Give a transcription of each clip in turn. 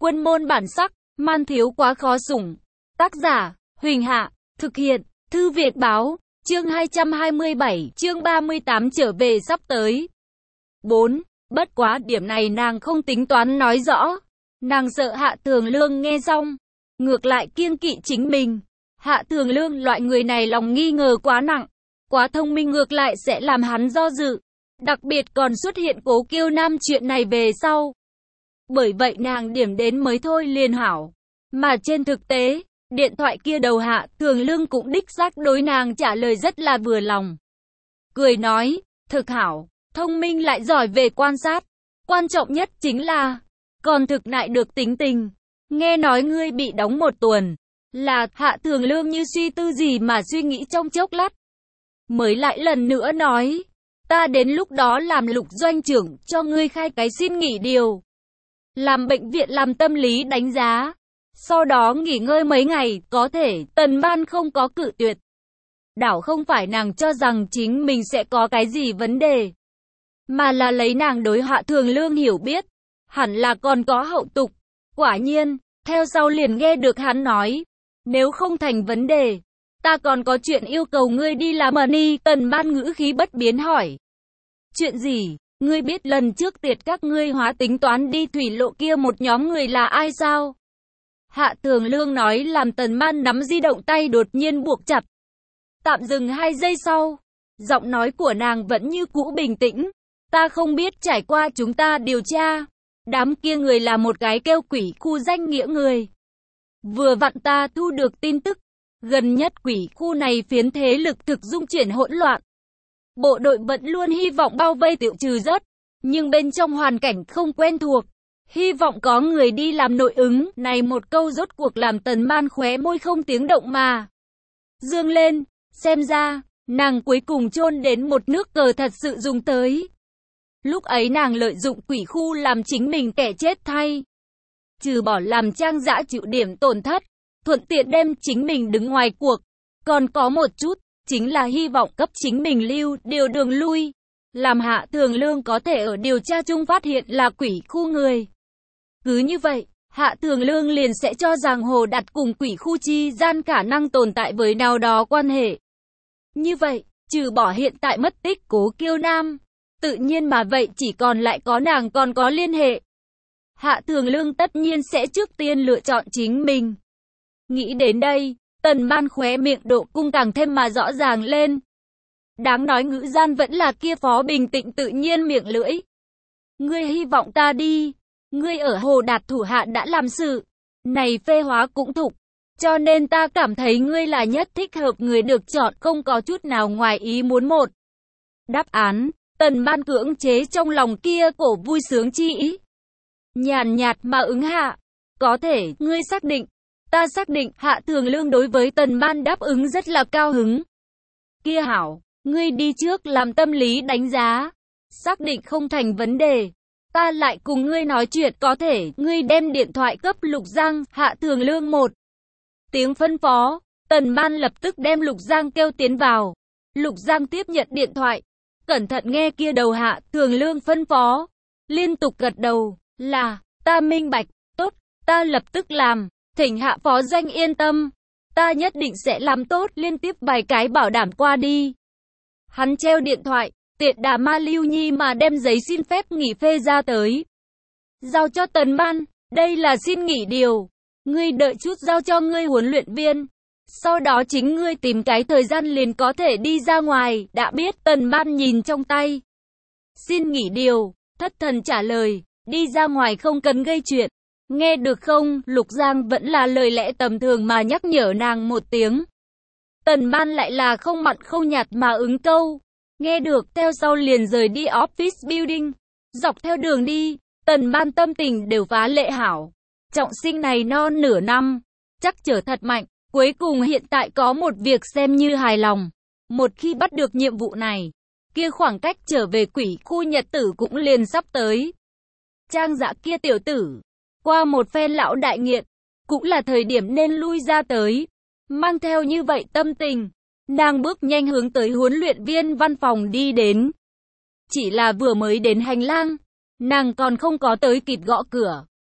Quân môn bản sắc, man thiếu quá khó sủng. Tác giả, Huỳnh Hạ, thực hiện, Thư Việt Báo, chương 227, chương 38 trở về sắp tới. 4. Bất quá điểm này nàng không tính toán nói rõ. Nàng sợ Hạ Thường Lương nghe xong, ngược lại kiêng kỵ chính mình. Hạ Thường Lương loại người này lòng nghi ngờ quá nặng, quá thông minh ngược lại sẽ làm hắn do dự. Đặc biệt còn xuất hiện Cố Kiêu Nam chuyện này về sau. Bởi vậy nàng điểm đến mới thôi liền hảo. Mà trên thực tế, điện thoại kia đầu Hạ Thường Lương cũng đích xác đối nàng trả lời rất là vừa lòng. Cười nói, thực hảo, thông minh lại giỏi về quan sát. Quan trọng nhất chính là, còn thực nại được tính tình. Nghe nói ngươi bị đóng 1 tuần. Là Hạ Thường Lương như suy tư gì mà suy nghĩ trong chốc lát. Mới lại lần nữa nói, ta đến lúc đó làm Lục doanh trưởng cho ngươi khai cái xin nghỉ điều. Làm bệnh viện làm tâm lý đánh giá. Sau đó nghỉ ngơi mấy ngày, có thể, Tần Ban không có cự tuyệt. Đảo không phải nàng cho rằng chính mình sẽ có cái gì vấn đề, mà là lấy nàng đối Hạ Thường Lương hiểu biết, hẳn là còn có hậu tục. Quả nhiên, theo sau liền nghe được hắn nói, nếu không thành vấn đề, ta còn có chuyện yêu cầu ngươi đi làm money. Tần Ban ngữ khí bất biến hỏi, chuyện gì? Ngươi biết lần trước tiệt các ngươi hóa tính toán đi thủy lộ kia một nhóm người là ai sao? Hạ Thường Lương nói làm Tần Ban nắm di động tay đột nhiên buộc chặt. Tạm dừng 2 giây sau, giọng nói của nàng vẫn như cũ bình tĩnh. Ta không biết, trải qua chúng ta điều tra, đám kia người là một cái kêu Quỷ Khu danh nghĩa người. Vừa vặn ta thu được tin tức, gần nhất Quỷ Khu này phiến thế lực thực dung chuyển hỗn loạn. Bộ đội vẫn luôn hy vọng bao vây tiêu trừ rớt, nhưng bên trong hoàn cảnh không quen thuộc. Hy vọng có người đi làm nội ứng. Này một câu rốt cuộc làm Tần Ban khóe môi không tiếng động mà dương lên. Xem ra, nàng cuối cùng chôn đến một nước cờ thật sự dùng tới. Lúc ấy nàng lợi dụng Quỷ Khu làm chính mình kẻ chết thay. Trừ bỏ làm Trang Dã chịu điểm tổn thất, thuận tiện đem chính mình đứng ngoài cuộc. Còn có một chút, chính là hy vọng cấp chính mình lưu điều đường lui. Làm Hạ Thường Lương có thể ở điều tra chung phát hiện là Quỷ Khu người. Cứ như vậy, Hạ Thường Lương liền sẽ cho rằng Hồ Đạt cùng Quỷ Khu chi gian khả năng tồn tại với nào đó quan hệ. Như vậy, trừ bỏ hiện tại mất tích Cố Kiêu Nam, tự nhiên mà vậy chỉ còn lại có nàng còn có liên hệ. Hạ Thường Lương tất nhiên sẽ trước tiên lựa chọn chính mình. Nghĩ đến đây, Tần Ban khóe miệng độ cung càng thêm mà rõ ràng lên. Đáng nói ngữ gian vẫn là kia phó bình tĩnh tự nhiên miệng lưỡi. Ngươi hy vọng ta đi. Ngươi ở Hồ Đạt thủ hạ đã làm sự này phê hóa cũng thục, cho nên ta cảm thấy ngươi là nhất thích hợp người được chọn, không có chút nào ngoài ý muốn. Một đáp án, Tần Ban cưỡng chế trong lòng kia cổ vui sướng chi ý, nhàn nhạt mà ứng hạ. Có thể, ngươi xác định? Ta xác định. Hạ Thường Lương đối với Tần Ban đáp ứng rất là cao hứng. Kia hảo, ngươi đi trước làm tâm lý đánh giá, xác định không thành vấn đề, ta lại cùng ngươi nói chuyện. Có thể, ngươi đem điện thoại cấp Lục Giang. Hạ Thường Lương một tiếng phân phó, Tần Ban lập tức đem Lục Giang kêu tiến vào. Lục Giang tiếp nhận điện thoại, cẩn thận nghe kia đầu Hạ Thường Lương phân phó, liên tục gật đầu, là, ta minh bạch, tốt, ta lập tức làm, thỉnh Hạ phó doanh yên tâm, ta nhất định sẽ làm tốt. Liên tiếp vài cái bảo đảm qua đi, hắn treo điện thoại, tiện đà ma lưu nhi mà đem giấy xin phép nghỉ phê ra tới, giao cho Tần Ban. Đây là xin nghỉ điều, ngươi đợi chút giao cho ngươi huấn luyện viên, sau đó chính ngươi tìm cái thời gian liền có thể đi ra ngoài, đã biết. Tần Ban nhìn trong tay xin nghỉ điều, thất thần trả lời, đi ra ngoài không cần gây chuyện, nghe được không? Lục Giang vẫn là lời lẽ tầm thường mà nhắc nhở nàng một tiếng. Tần Ban lại là không mặn không nhạt mà ứng câu, nghe được, theo sau liền rời đi office building. Dọc theo đường đi, Tần Ban tâm tình đều phá lệ hảo. Trọng sinh này non nửa năm, chắc trở thật mạnh. Cuối cùng hiện tại có một việc xem như hài lòng. Một khi bắt được nhiệm vụ này, kia khoảng cách trở về Quỷ Khu nhật tử cũng liền sắp tới. Trang Dã kia tiểu tử, qua một phen lão đại nghiện, cũng là thời điểm nên lui ra tới. Mang theo như vậy tâm tình, nàng bước nhanh hướng tới huấn luyện viên văn phòng đi đến. Chỉ là vừa mới đến hành lang, nàng còn không có tới kịp gõ cửa,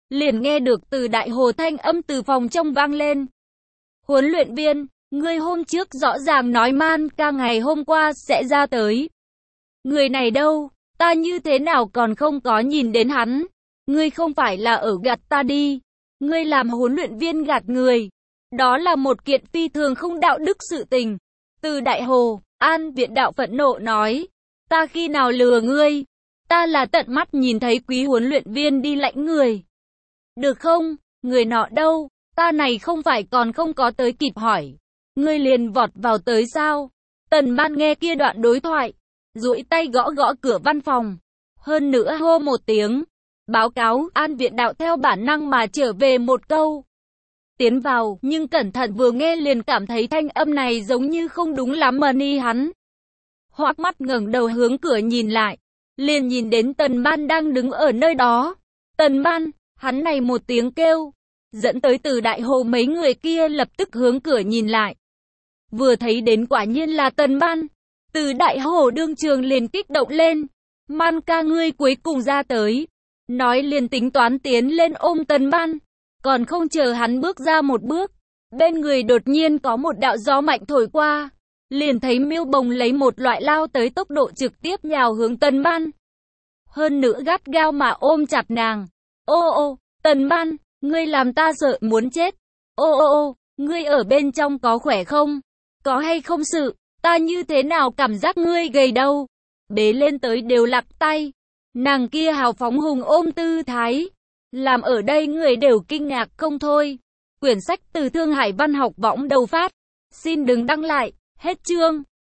liền nghe được Từ Đại Hồ thanh âm từ phòng trong vang lên. Huấn luyện viên, ngươi hôm trước rõ ràng nói Man ca ngày hôm qua sẽ ra tới. Người này đâu, ta như thế nào còn không có nhìn đến hắn. Ngươi không phải là ở gạt ta đi. Ngươi làm huấn luyện viên gạt người. Đó là một kiện phi thường không đạo đức sự tình. Từ Đại Hồ, An Viện Đạo phẫn nộ nói. Ta khi nào lừa ngươi? Ta là tận mắt nhìn thấy quý huấn luyện viên đi lãnh người. Được không? Người nọ đâu? Ta này không phải còn không có tới kịp hỏi. Ngươi liền vọt vào tới sao? Tần Ban nghe kia đoạn đối thoại, duỗi tay gõ gõ cửa văn phòng. Hơn nữa hô một tiếng. Báo cáo, An Viện Đạo theo bản năng mà trở về một câu. Tiến vào, nhưng cẩn thận vừa nghe liền cảm thấy thanh âm này giống như không đúng lắm mà ni hắn. Hoắc mắt ngẩng đầu hướng cửa nhìn lại, liền nhìn đến Tần Ban đang đứng ở nơi đó. Tần Ban, hắn này một tiếng kêu, dẫn tới Từ Đại Hồ mấy người kia lập tức hướng cửa nhìn lại. Vừa thấy đến quả nhiên là Tần Ban, Từ Đại Hồ đương trường liền kích động lên. Man ca ngươi cuối cùng ra tới. Nói liền tính toán tiến lên ôm Tần Ban. Còn không chờ hắn bước ra một bước, bên người đột nhiên có một đạo gió mạnh thổi qua. Liền thấy Miêu Bồng lấy một loại lao tới tốc độ trực tiếp nhào hướng Tần Ban. Hơn nữa gắt gao mà ôm chặt nàng. Ô ô, Tần Ban, ngươi làm ta sợ muốn chết. Ô ô ô, ngươi ở bên trong có khỏe không? Có hay không sự? Ta như thế nào cảm giác ngươi gầy đâu? Bế lên tới đều lặc tay. Nàng kia hào phóng hùng ôm tư thái, làm ở đây người đều kinh ngạc không thôi. Quyển sách từ Thương Hải Văn học võng đầu phát. Xin đừng đăng lại. Hết chương.